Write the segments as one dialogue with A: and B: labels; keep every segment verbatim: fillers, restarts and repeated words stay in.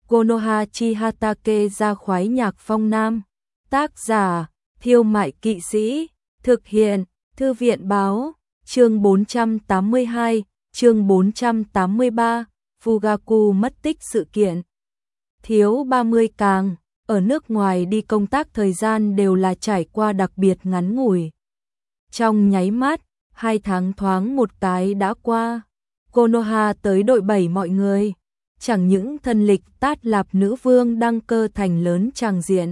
A: Konoha chi Hatake ra khoái nhạc phong nam. Tác giả, Thiêu Mại Kỵ Sĩ. Thực hiện, Thư viện Báo. Chương bốn trăm tám mươi hai, chương bốn trăm tám mươi ba, Fugaku mất tích sự kiện. Thiếu ba mươi càng, ở nước ngoài đi công tác thời gian đều là trải qua đặc biệt ngắn ngủi. Trong nháy mắt, hai tháng thoáng một cái đã qua. Konoha tới đội bảy mọi người. Chẳng những thân lịch Tát Lạp nữ vương đăng cơ thành lớn tràng diện.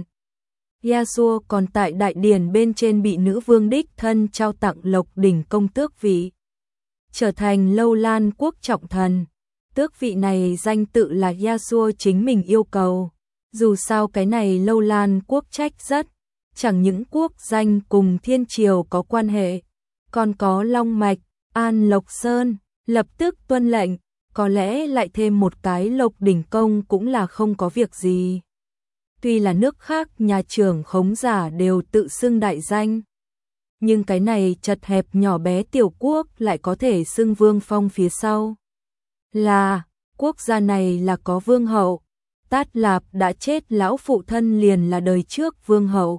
A: Yasuo còn tại đại điển bên trên bị nữ vương đích thân trao tặng lộc đỉnh công tước vị. Trở thành Lâu Lan quốc trọng thần. Tước vị này danh tự là Yasuo chính mình yêu cầu. Dù sao cái này Lâu Lan quốc trách rất. Chẳng những quốc danh cùng thiên triều có quan hệ. Còn có Long Mạch, An Lộc Sơn, lập tức tuân lệnh. Có lẽ lại thêm một cái lộc đỉnh công cũng là không có việc gì. Tuy là nước khác nhà trưởng khống giả đều tự xưng đại danh. Nhưng cái này chật hẹp nhỏ bé tiểu quốc lại có thể xưng vương phong phía sau. Là, quốc gia này là có vương hậu. Tát Lạp đã chết lão phụ thân liền là đời trước vương hậu.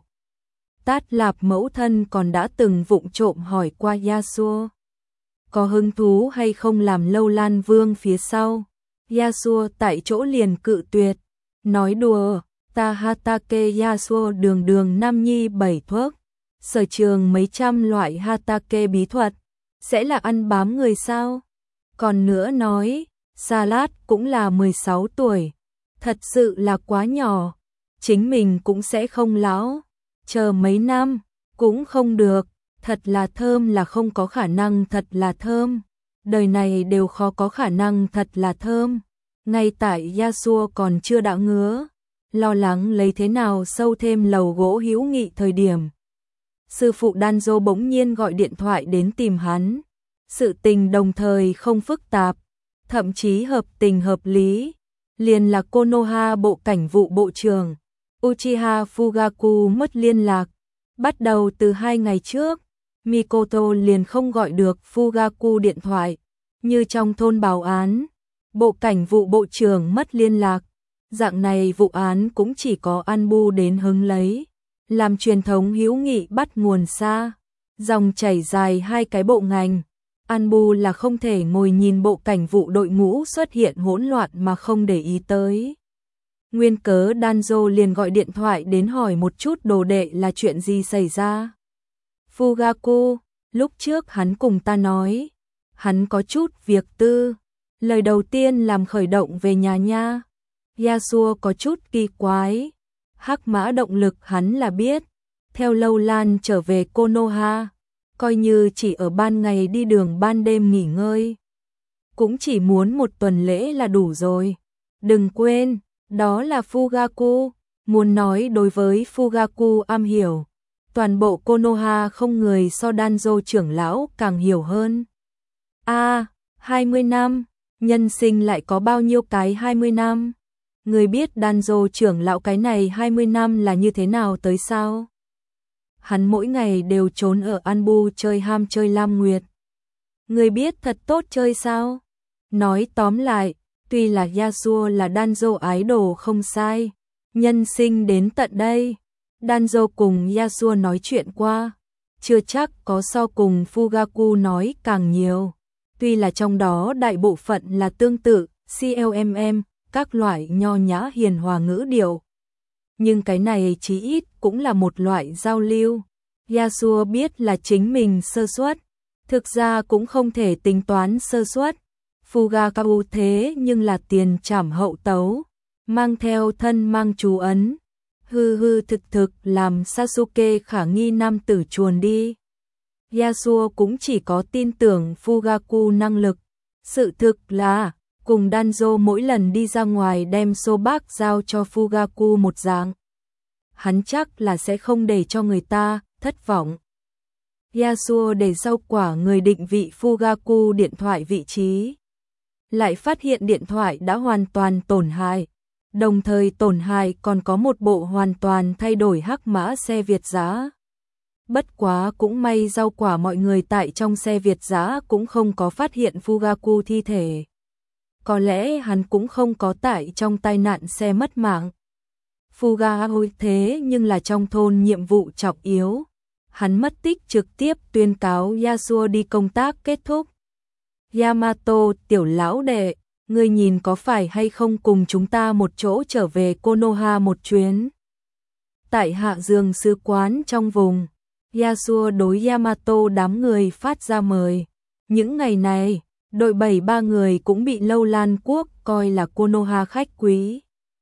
A: Tát Lạp mẫu thân còn đã từng vụng trộm hỏi qua Yasuo. Có hứng thú hay không làm Lâu Lan vương phía sau. Yasuo tại chỗ liền cự tuyệt. Nói đùa, ta Hatake Yasuo đường đường nam nhi bảy thuốc. Sở trường mấy trăm loại Hatake bí thuật. Sẽ là ăn bám người sao? Còn nữa nói, Salad cũng là mười sáu tuổi. Thật sự là quá nhỏ. Chính mình cũng sẽ không lão. Chờ mấy năm, cũng không được. Thật là thơm là không có khả năng thật là thơm. Đời này đều khó có khả năng thật là thơm. Ngay tại Yasuo còn chưa đã ngứa. Lo lắng lấy thế nào sâu thêm lầu gỗ hữu nghị thời điểm. Sư phụ Danzo bỗng nhiên gọi điện thoại đến tìm hắn. Sự tình đồng thời không phức tạp. Thậm chí hợp tình hợp lý. Liền là Konoha bộ cảnh vụ bộ trưởng. Uchiha Fugaku mất liên lạc. Bắt đầu từ hai ngày trước. Mikoto liền không gọi được Fugaku điện thoại. Như trong thôn báo án. Bộ cảnh vụ bộ trưởng mất liên lạc. Dạng này vụ án cũng chỉ có Anbu đến hứng lấy. Làm truyền thống hữu nghị bắt nguồn xa. Dòng chảy dài hai cái bộ ngành. Anbu là không thể ngồi nhìn bộ cảnh vụ đội ngũ xuất hiện hỗn loạn mà không để ý tới. Nguyên cớ Danzo liền gọi điện thoại đến hỏi một chút đồ đệ là chuyện gì xảy ra. Fugaku, lúc trước hắn cùng ta nói. Hắn có chút việc tư. Lời đầu tiên làm khởi động về nhà nha. Yasuo có chút kỳ quái. Hắc mã động lực hắn là biết. Theo Lâu Lan trở về Konoha. Coi như chỉ ở ban ngày đi đường ban đêm nghỉ ngơi. Cũng chỉ muốn một tuần lễ là đủ rồi. Đừng quên, đó là Fugaku. Muốn nói đối với Fugaku am hiểu. Toàn bộ Konoha không người so Danzo trưởng lão càng hiểu hơn. A, à, hai mươi năm. Nhân sinh lại có bao nhiêu cái hai mươi năm? Người biết Danzo trưởng lão cái này hai mươi năm là như thế nào tới sao? Hắn mỗi ngày đều trốn ở Anbu chơi ham chơi Lam Nguyệt. Người biết thật tốt chơi sao? Nói tóm lại, tuy là Yasuo là Danzo ái đồ không sai. Nhân sinh đến tận đây. Danzo cùng Yasuo nói chuyện qua. Chưa chắc có so cùng Fugaku nói càng nhiều. Tuy là trong đó đại bộ phận là tương tự, clmm, các loại nho nhã hiền hòa ngữ điệu. Nhưng cái này chí ít cũng là một loại giao lưu. Yasuo biết là chính mình sơ suất. Thực ra cũng không thể tính toán sơ suất. Fugaku thế nhưng là tiền trảm hậu tấu. Mang theo thân mang chú ấn. Hư hư thực thực làm Sasuke khả nghi nam tử chuồn đi. Yasuo cũng chỉ có tin tưởng Fugaku năng lực. Sự thực là, cùng Danzo mỗi lần đi ra ngoài đem Sobak giao cho Fugaku một dạng. Hắn chắc là sẽ không để cho người ta thất vọng. Yasuo để rau quả người định vị Fugaku điện thoại vị trí. Lại phát hiện điện thoại đã hoàn toàn tổn hại. Đồng thời tổn hại còn có một bộ hoàn toàn thay đổi hắc mã xe Việt dã. Bất quá cũng may rau quả mọi người tại trong xe Việt dã cũng không có phát hiện Fugaku thi thể. có lẽ hắn cũng không có tại trong tai nạn xe mất mạng. Fuga thế nhưng là trong thôn nhiệm vụ trọng yếu. Hắn mất tích trực tiếp tuyên cáo Yasuo đi công tác kết thúc. Yamato, tiểu lão đệ, ngươi nhìn có phải hay không cùng chúng ta một chỗ trở về Konoha một chuyến? Tại Hạ Dương sứ quán trong vùng, Yasuo đối Yamato đám người phát ra mời. Những ngày này, đội bảy ba người cũng bị Lâu Lan Quốc coi là Konoha khách quý.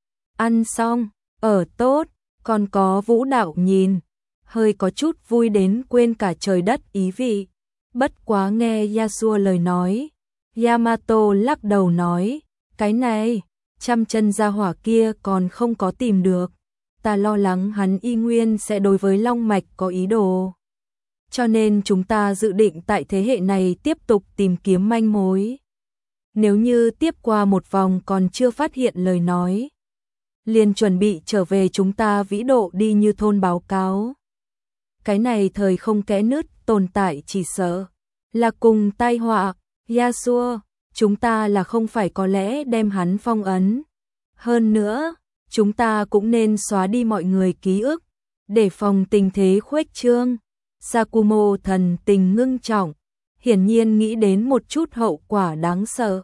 A: Ăn xong, ở tốt, còn có vũ đạo nhìn, hơi có chút vui đến quên cả trời đất ý vị. Bất quá nghe Yasuo lời nói, Yamato lắc đầu nói, cái này, trăm chân gia hỏa kia còn không có tìm được. Ta lo lắng hắn y nguyên sẽ đối với Long Mạch có ý đồ. Cho nên chúng ta dự định tại thế hệ này tiếp tục tìm kiếm manh mối. Nếu như tiếp qua một vòng còn chưa phát hiện lời nói, liền chuẩn bị trở về chúng ta vĩ độ đi như thôn báo cáo. Cái này thời không kẽ nứt tồn tại chỉ sợ là cùng tai họa. Yasuo, chúng ta là không phải có lẽ đem hắn phong ấn. Hơn nữa, chúng ta cũng nên xóa đi mọi người ký ức, để phòng tình thế khuếch trương. Sakumo thần tình ngưng trọng, hiển nhiên nghĩ đến một chút hậu quả đáng sợ.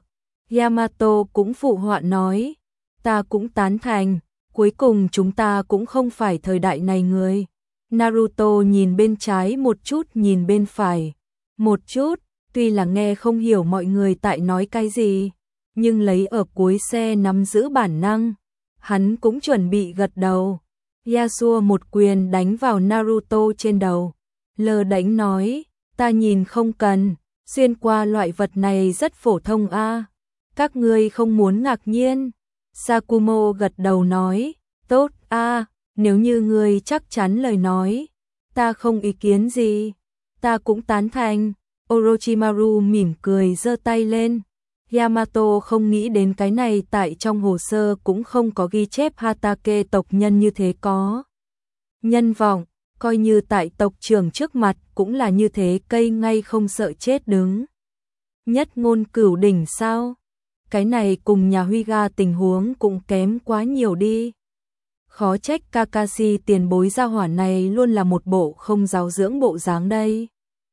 A: Yamato cũng phụ họa nói, ta cũng tán thành, cuối cùng chúng ta cũng không phải thời đại này người. Naruto nhìn bên trái một chút nhìn bên phải, một chút, tuy là nghe không hiểu mọi người tại nói cái gì, nhưng lấy ở cuối xe nắm giữ bản năng, hắn cũng chuẩn bị gật đầu. Yasuo một quyền đánh vào Naruto trên đầu, lơ đễnh nói, ta nhìn không cần, xuyên qua loại vật này rất phổ thông a, các ngươi không muốn ngạc nhiên. Sakumo gật đầu nói, tốt a, nếu như ngươi chắc chắn lời nói, ta không ý kiến gì, ta cũng tán thành. Orochimaru mỉm cười giơ tay lên. Yamato không nghĩ đến cái này tại trong hồ sơ cũng không có ghi chép Hatake tộc nhân như thế có nhân vọng, coi như tại tộc trưởng trước mặt cũng là như thế cây ngay không sợ chết đứng. Nhất ngôn cửu đỉnh sao? Cái này cùng nhà Huyga tình huống cũng kém quá nhiều đi. Khó trách Kakashi tiền bối gia hỏa này luôn là một bộ không giáo dưỡng bộ dáng đây.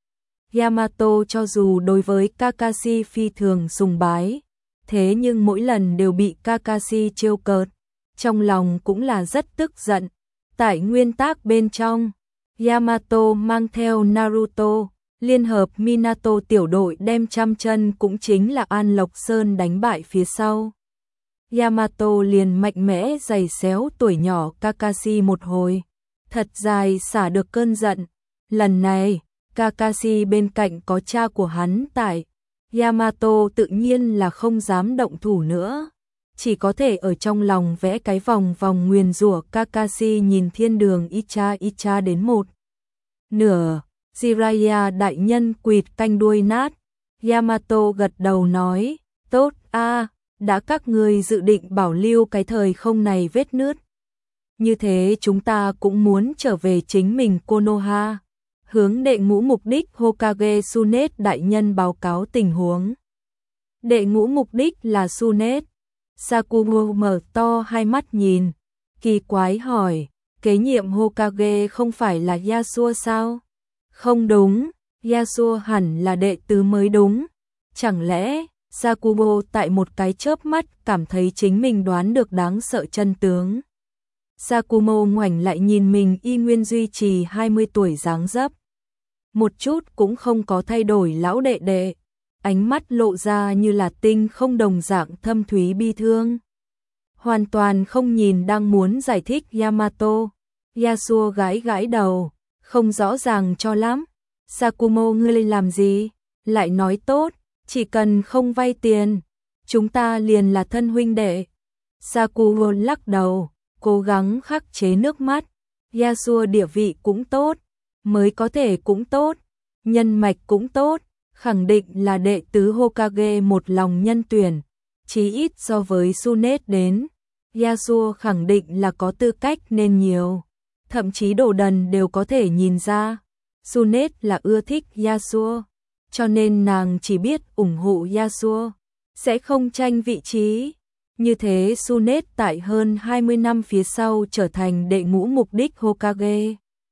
A: Yamato cho dù đối với Kakashi phi thường sùng bái, thế nhưng mỗi lần đều bị Kakashi trêu cợt, trong lòng cũng là rất tức giận. Tại nguyên tắc bên trong, Yamato mang theo Naruto, liên hợp Minato tiểu đội đem trăm chân cũng chính là An Lộc Sơn đánh bại phía sau. Yamato liền mạnh mẽ giày xéo tuổi nhỏ Kakashi một hồi, thật dài xả được cơn giận. Lần này, Kakashi bên cạnh có cha của hắn tại, Yamato tự nhiên là không dám động thủ nữa, chỉ có thể ở trong lòng vẽ cái vòng vòng nguyền rủa Kakashi nhìn thiên đường Icha Icha đến một nửa. Jiraiya đại nhân quỵt canh đuôi nát. Yamato gật đầu nói, tốt a, đã các ngươi dự định bảo lưu cái thời không này vết nứt, như thế chúng ta cũng muốn trở về chính mình Konoha. Hướng đệ ngũ mục đích Hokage Tsunade đại nhân báo cáo tình huống. Đệ ngũ mục đích là Tsunade. Sakumo mở to hai mắt nhìn, kỳ quái hỏi, kế nhiệm Hokage không phải là Yasuo sao? Không đúng, Yasuo hẳn là đệ tứ mới đúng. Chẳng lẽ, Sakumo tại một cái chớp mắt cảm thấy chính mình đoán được đáng sợ chân tướng. Sakumo ngoảnh lại nhìn mình y nguyên duy trì hai mươi tuổi dáng dấp. Một chút cũng không có thay đổi lão đệ đệ, ánh mắt lộ ra như là tinh không đồng dạng thâm thúy bi thương. Hoàn toàn không nhìn đang muốn giải thích Yamato. Yasuo gãi gãi đầu, không rõ ràng cho lắm. Sakumo ngươi làm gì? Lại nói tốt, chỉ cần không vay tiền, chúng ta liền là thân huynh đệ. Sakumo lắc đầu, cố gắng khắc chế nước mắt. Yasuo địa vị cũng tốt, mới có thể cũng tốt, nhân mạch cũng tốt, khẳng định là đệ tứ Hokage một lòng nhân tuyển, chí ít so với Tsunade đến, Yasuo khẳng định là có tư cách nên nhiều, thậm chí đồ đần đều có thể nhìn ra, Tsunade là ưa thích Yasuo, cho nên nàng chỉ biết ủng hộ Yasuo. sẽ không tranh vị trí. Như thế Tsunade tại hơn hai mươi năm phía sau trở thành đệ ngũ mục đích Hokage.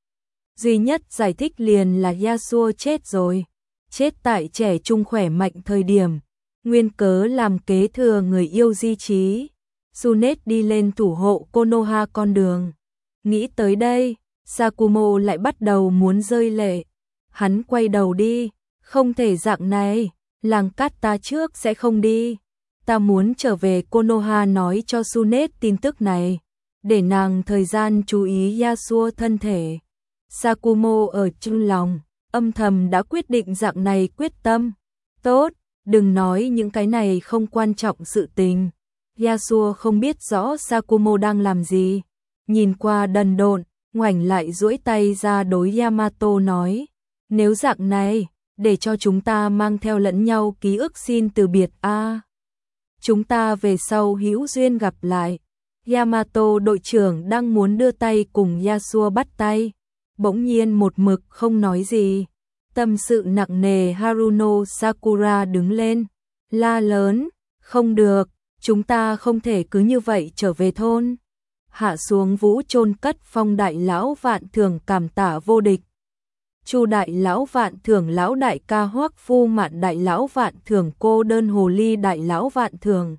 A: Duy nhất giải thích liền là Yasuo chết rồi, chết tại trẻ trung khỏe mạnh thời điểm, nguyên cớ làm kế thừa người yêu di trí. Tsunade đi lên thủ hộ Konoha con đường. Nghĩ tới đây, Sakumo lại bắt đầu muốn rơi lệ. Hắn quay đầu đi, không thể dạng này, làng cát ta trước sẽ không đi. Ta muốn trở về Konoha nói cho Tsunade tin tức này, để nàng thời gian chú ý Yasuo thân thể. Sakumo ở trong lòng, âm thầm đã quyết định dạng này quyết tâm. Tốt, đừng nói những cái này không quan trọng sự tình. Yasuo không biết rõ Sakumo đang làm gì. Nhìn qua đần độn, ngoảnh lại duỗi tay ra đối Yamato nói. Nếu dạng này, để cho chúng ta mang theo lẫn nhau ký ức xin từ biệt a. À, chúng ta về sau hữu duyên gặp lại. Yamato đội trưởng đang muốn đưa tay cùng Yasuo bắt tay. Bỗng nhiên một mực không nói gì. Tâm sự nặng nề Haruno Sakura đứng lên, la lớn, không được, chúng ta không thể cứ như vậy trở về thôn. Hạ xuống vũ chôn cất Phong đại lão vạn thưởng cảm tạ vô địch. Chu đại lão vạn thưởng lão đại ca Hoắc Phu Mạn đại lão vạn thưởng cô đơn hồ ly đại lão vạn thưởng.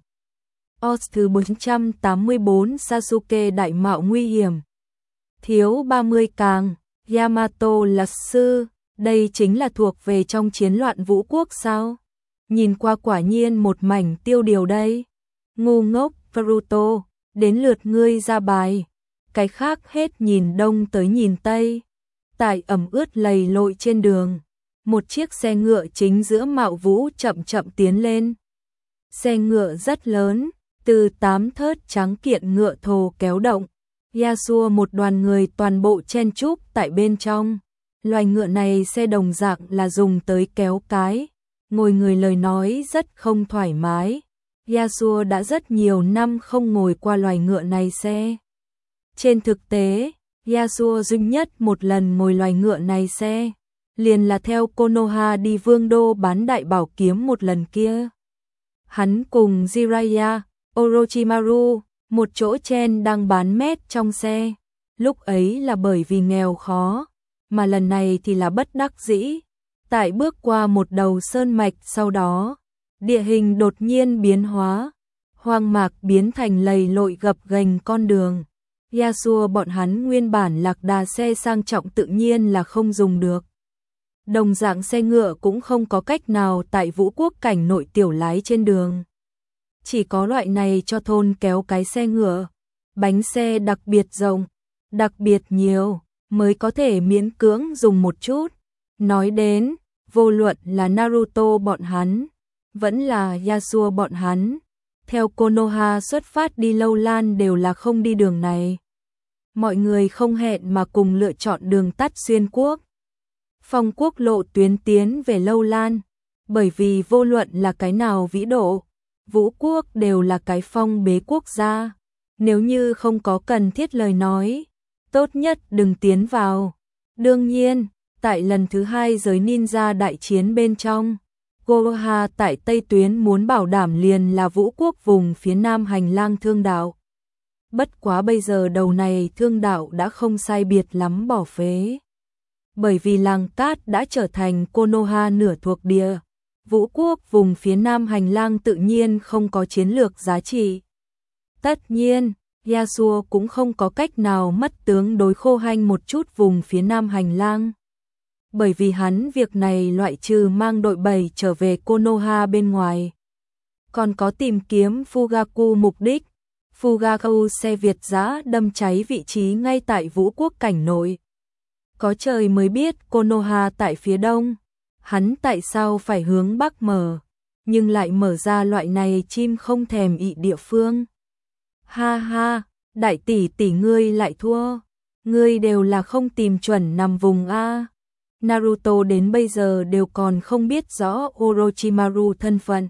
A: Os thứ bốn trăm tám mươi bốn Sasuke đại mạo nguy hiểm. Thiếu ba mươi càng, Yamato là sư, đây chính là thuộc về trong chiến loạn vũ quốc sao? Nhìn qua quả nhiên một mảnh tiêu điều đây. Ngu ngốc, Naruto, đến lượt ngươi ra bài. Cái khác hết nhìn đông tới nhìn tây. Tại ẩm ướt lầy lội trên đường, một chiếc xe ngựa chính giữa mạo vũ chậm chậm tiến lên. Xe ngựa rất lớn, từ tám thớt trắng kiện ngựa thồ kéo động. Yasuo một đoàn người toàn bộ chen chúc tại bên trong. Loài ngựa này xe đồng dạng là dùng tới kéo cái, ngồi người lời nói rất không thoải mái. Yasuo đã rất nhiều năm không ngồi qua loài ngựa này xe. Trên thực tế, Yasuo duy nhất một lần ngồi loài ngựa này xe, liền là theo Konoha đi Vương đô bán đại bảo kiếm một lần kia. Hắn cùng Jiraiya, Orochimaru, một chỗ chen đang bán mét trong xe. Lúc ấy là bởi vì nghèo khó, mà lần này thì là bất đắc dĩ. Tại bước qua một đầu sơn mạch sau đó, địa hình đột nhiên biến hóa, hoang mạc biến thành lầy lội gập ghềnh con đường. Yasuo bọn hắn nguyên bản lạc đà xe sang trọng tự nhiên là không dùng được. Đồng dạng xe ngựa cũng không có cách nào tại vũ quốc cảnh nội tiểu lái trên đường. Chỉ có loại này cho thôn kéo cái xe ngựa, bánh xe đặc biệt rộng, đặc biệt nhiều, mới có thể miễn cưỡng dùng một chút. Nói đến, vô luận là Naruto bọn hắn, vẫn là Yasuo bọn hắn, theo Konoha xuất phát đi Lâu Lan đều là không đi đường này. Mọi người không hẹn mà cùng lựa chọn đường tắt xuyên quốc. Phong quốc lộ tuyến tiến về Lâu Lan, bởi vì vô luận là cái nào vĩ độ, vũ quốc đều là cái phong bế quốc gia. Nếu như không có cần thiết lời nói, tốt nhất đừng tiến vào. Đương nhiên, tại lần thứ hai giới ninja đại chiến bên trong, Konoha tại Tây tuyến muốn bảo đảm liền là vũ quốc vùng phía nam hành lang thương đạo. Bất quá bây giờ đầu này thương đạo đã không sai biệt lắm bỏ phế. Bởi vì làng cát đã trở thành Konoha nửa thuộc địa, vũ quốc vùng phía nam hành lang tự nhiên không có chiến lược giá trị. Tất nhiên, Yasuo cũng không có cách nào mất tướng đối khô hanh một chút vùng phía nam hành lang. Bởi vì hắn việc này loại trừ mang đội bầy trở về Konoha bên ngoài. Còn có tìm kiếm Fugaku mục đích. Fugaku xe Việt giã đâm cháy vị trí ngay tại vũ quốc cảnh nội. Có trời mới biết Konoha tại phía đông. Hắn tại sao phải hướng bắc mở, nhưng lại mở ra loại này chim không thèm ị địa phương. Ha ha, đại tỷ tỷ ngươi lại thua. Ngươi đều là không tìm chuẩn nằm vùng A. Naruto đến bây giờ đều còn không biết rõ Orochimaru thân phận.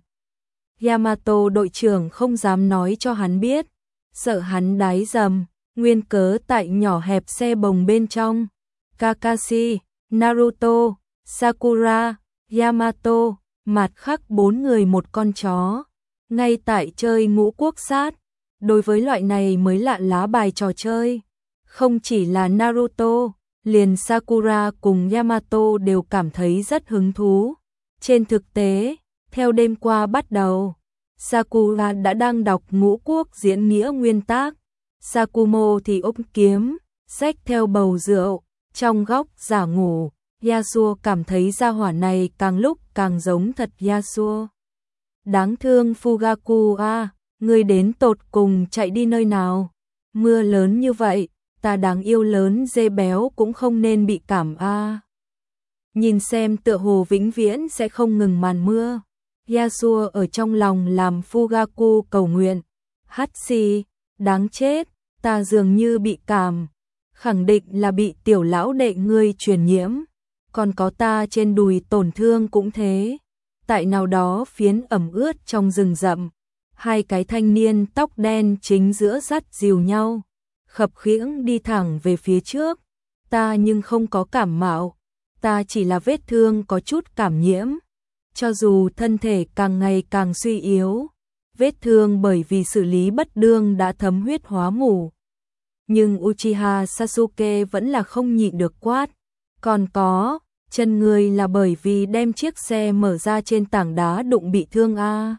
A: Yamato đội trưởng không dám nói cho hắn biết, sợ hắn đái dầm, nguyên cớ tại nhỏ hẹp xe bồng bên trong. Kakashi, Naruto, Sakura, Yamato, mặt khác bốn người một con chó. ngay tại chơi ngũ quốc sát. Đối với loại này mới lạ lá bài trò chơi, không chỉ là Naruto, liền Sakura cùng Yamato đều cảm thấy rất hứng thú. Trên thực tế, theo đêm qua bắt đầu, Sakura đã đang đọc ngũ quốc diễn nghĩa nguyên tác. Sakumo thì ôm kiếm, xách theo bầu rượu, trong góc giả ngủ. Yasuo cảm thấy gia hỏa này càng lúc càng giống thật Yasuo. Đáng thương Fugaku à, ngươi đến tột cùng chạy đi nơi nào? Mưa lớn như vậy, ta đáng yêu lớn dê béo cũng không nên bị cảm a. À. Nhìn xem tựa hồ vĩnh viễn sẽ không ngừng màn mưa. Yasuo ở trong lòng làm Fugaku cầu nguyện. Hắt xì, đáng chết, ta dường như bị cảm. Khẳng định là bị tiểu lão đệ ngươi truyền nhiễm. Còn có ta trên đùi tổn thương cũng thế. Tại nào đó phiến ẩm ướt trong rừng rậm, hai cái thanh niên tóc đen chính giữa dắt dìu nhau, khập khiễng đi thẳng về phía trước. Ta nhưng không có cảm mạo, ta chỉ là vết thương có chút cảm nhiễm. Cho dù thân thể càng ngày càng suy yếu, vết thương bởi vì xử lý bất đương đã thấm huyết hóa mủ. Nhưng Uchiha Sasuke vẫn là không nhịn được quát. Còn có, chân người là bởi vì đem chiếc xe mở ra trên tảng đá đụng bị thương a. À.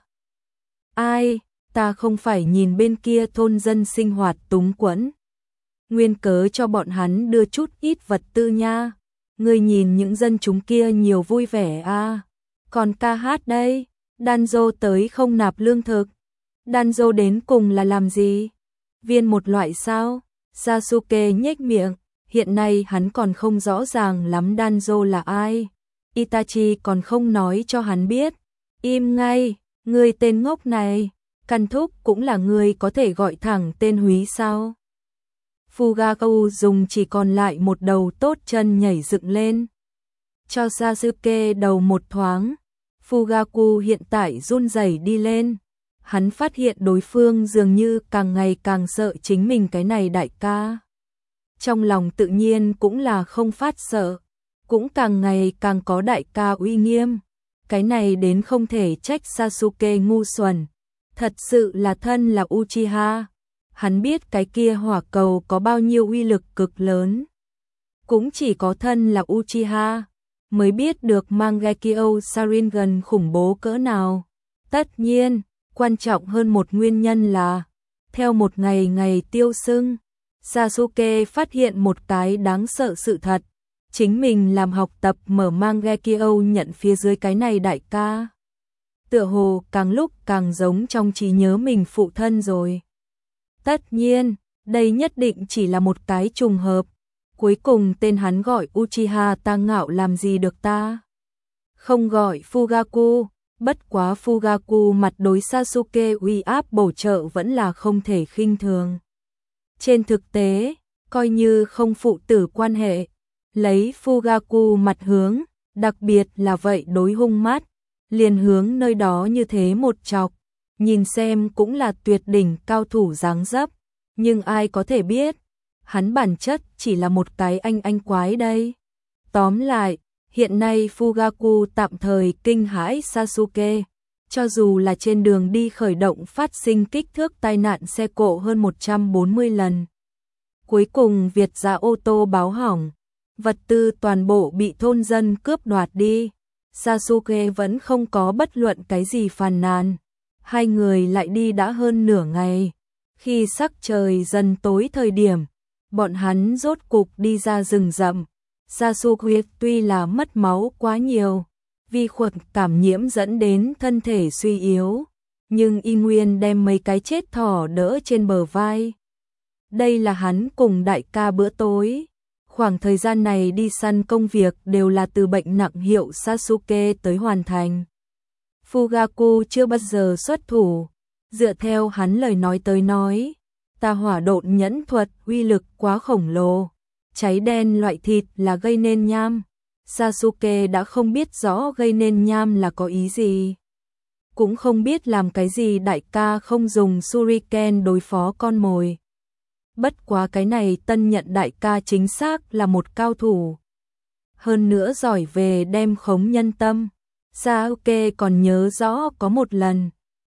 A: Ai, ta không phải nhìn bên kia thôn dân sinh hoạt túng quẫn. Nguyên cớ cho bọn hắn đưa chút ít vật tư nha. Ngươi nhìn những dân chúng kia nhiều vui vẻ a. À. Còn ca hát đây, Danzo tới không nạp lương thực. Danzo đến cùng là làm gì? Viên một loại sao? Sasuke nhếch miệng, hiện nay hắn còn không rõ ràng lắm Danzo là ai. Itachi còn không nói cho hắn biết. Im ngay, ngươi tên ngốc này, căn thúc cũng là ngươi có thể gọi thẳng tên húy sao? Fugaku dùng chỉ còn lại một đầu tốt chân nhảy dựng lên. Cho Sasuke đầu một thoáng. Fugaku hiện tại run rẩy đi lên. Hắn phát hiện đối phương dường như càng ngày càng sợ chính mình cái này đại ca. Trong lòng tự nhiên cũng là không phát sợ, cũng càng ngày càng có đại ca uy nghiêm. Cái này đến không thể trách Sasuke ngu xuẩn. Thật sự là thân là Uchiha. Hắn biết cái kia hỏa cầu có bao nhiêu uy lực cực lớn. Cũng chỉ có thân là Uchiha mới biết được Mangekyo Sharingan khủng bố cỡ nào. Tất nhiên, quan trọng hơn một nguyên nhân là, theo một ngày ngày tiêu sưng, Sasuke phát hiện một cái đáng sợ sự thật. Chính mình làm học tập mở Mangekyo nhận phía dưới cái này đại ca. Tựa hồ càng lúc càng giống trong trí nhớ mình phụ thân rồi. Tất nhiên, đây nhất định chỉ là một cái trùng hợp. Cuối cùng tên hắn gọi Uchiha ta ngạo làm gì được ta. Không gọi Fugaku, bất quá Fugaku mặt đối Sasuke uy áp bổ trợ vẫn là không thể khinh thường. Trên thực tế, coi như không phụ tử quan hệ, lấy Fugaku mặt hướng, đặc biệt là vậy đối hung mắt, liền hướng nơi đó như thế một chọc, nhìn xem cũng là tuyệt đỉnh cao thủ dáng dấp, nhưng ai có thể biết, hắn bản chất chỉ là một cái anh anh quái đây. Tóm lại, hiện nay Fugaku tạm thời kinh hãi Sasuke, cho dù là trên đường đi khởi động phát sinh kích thước tai nạn xe cộ hơn một trăm bốn mươi lần. Cuối cùng Việt ra ô tô báo hỏng, vật tư toàn bộ bị thôn dân cướp đoạt đi. Sasuke vẫn không có bất luận cái gì phàn nàn. Hai người lại đi đã hơn nửa ngày. Khi sắc trời dần tối thời điểm, bọn hắn rốt cục đi ra rừng rậm. Sasuke tuy là mất máu quá nhiều, vi khuẩn cảm nhiễm dẫn đến thân thể suy yếu, nhưng y nguyên đem mấy cái chết thỏ đỡ trên bờ vai. Đây là hắn cùng đại ca bữa tối. Khoảng thời gian này đi săn công việc đều là từ bệnh nặng hiệu Sasuke tới hoàn thành. Fugaku chưa bao giờ xuất thủ. Dựa theo hắn lời nói tới nói, ta hỏa độn nhẫn thuật uy lực quá khổng lồ. Cháy đen loại thịt là gây nên nham. Sasuke đã không biết rõ gây nên nham là có ý gì. Cũng không biết làm cái gì đại ca không dùng Shuriken đối phó con mồi. Bất quá cái này tân nhận đại ca chính xác là một cao thủ. Hơn nữa giỏi về đem khống nhân tâm. Sasuke còn nhớ rõ có một lần,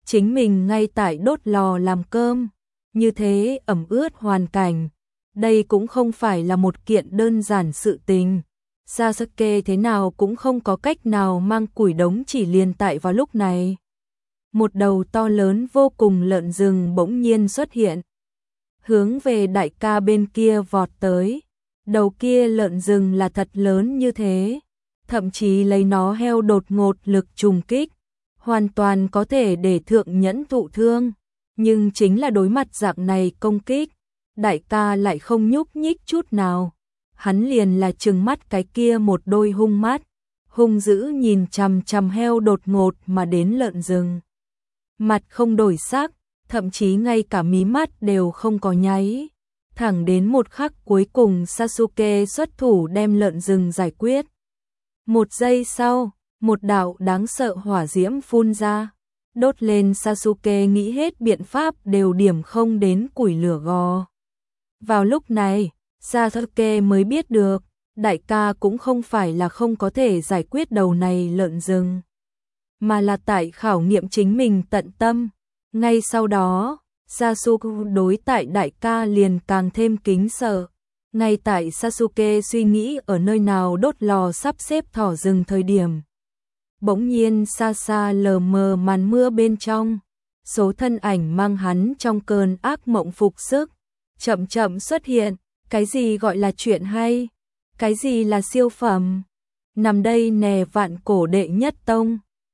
A: chính mình ngay tại đốt lò làm cơm, như thế ẩm ướt hoàn cảnh, đây cũng không phải là một kiện đơn giản sự tình. Sasuke thế nào cũng không có cách nào mang củi đống chỉ liền tại vào lúc này. Một đầu to lớn vô cùng lợn rừng bỗng nhiên xuất hiện, hướng về đại ca bên kia vọt tới. Đầu kia lợn rừng là thật lớn như thế, thậm chí lấy nó heo đột ngột lực trùng kích, hoàn toàn có thể để thượng nhẫn thụ thương, nhưng chính là đối mặt dạng này công kích, đại ca lại không nhúc nhích chút nào. Hắn liền là trừng mắt cái kia một đôi hung mắt, hung dữ nhìn chằm chằm heo đột ngột mà đến lợn rừng. Mặt không đổi sắc, thậm chí ngay cả mí mắt đều không có nháy. Thẳng đến một khắc cuối cùng Sasuke xuất thủ đem lợn rừng giải quyết. Một giây sau, một đạo đáng sợ hỏa diễm phun ra, đốt lên. Sasuke nghĩ hết biện pháp đều điểm không đến củi lửa gò. Vào lúc này, Sasuke mới biết được, đại ca cũng không phải là không có thể giải quyết đầu này lợn rừng, mà là tại khảo nghiệm chính mình tận tâm. Ngay sau đó, Sasuke đối tại đại ca liền càng thêm kính sợ. Ngay tại Sasuke suy nghĩ ở nơi nào đốt lò sắp xếp thỏ rừng thời điểm, bỗng nhiên xa xa lờ mờ màn mưa bên trong, số thân ảnh mang hắn trong cơn ác mộng phục sức, chậm chậm xuất hiện. Cái gì gọi là chuyện hay? Cái gì là siêu phẩm? Nằm đây nè vạn cổ đệ nhất tông,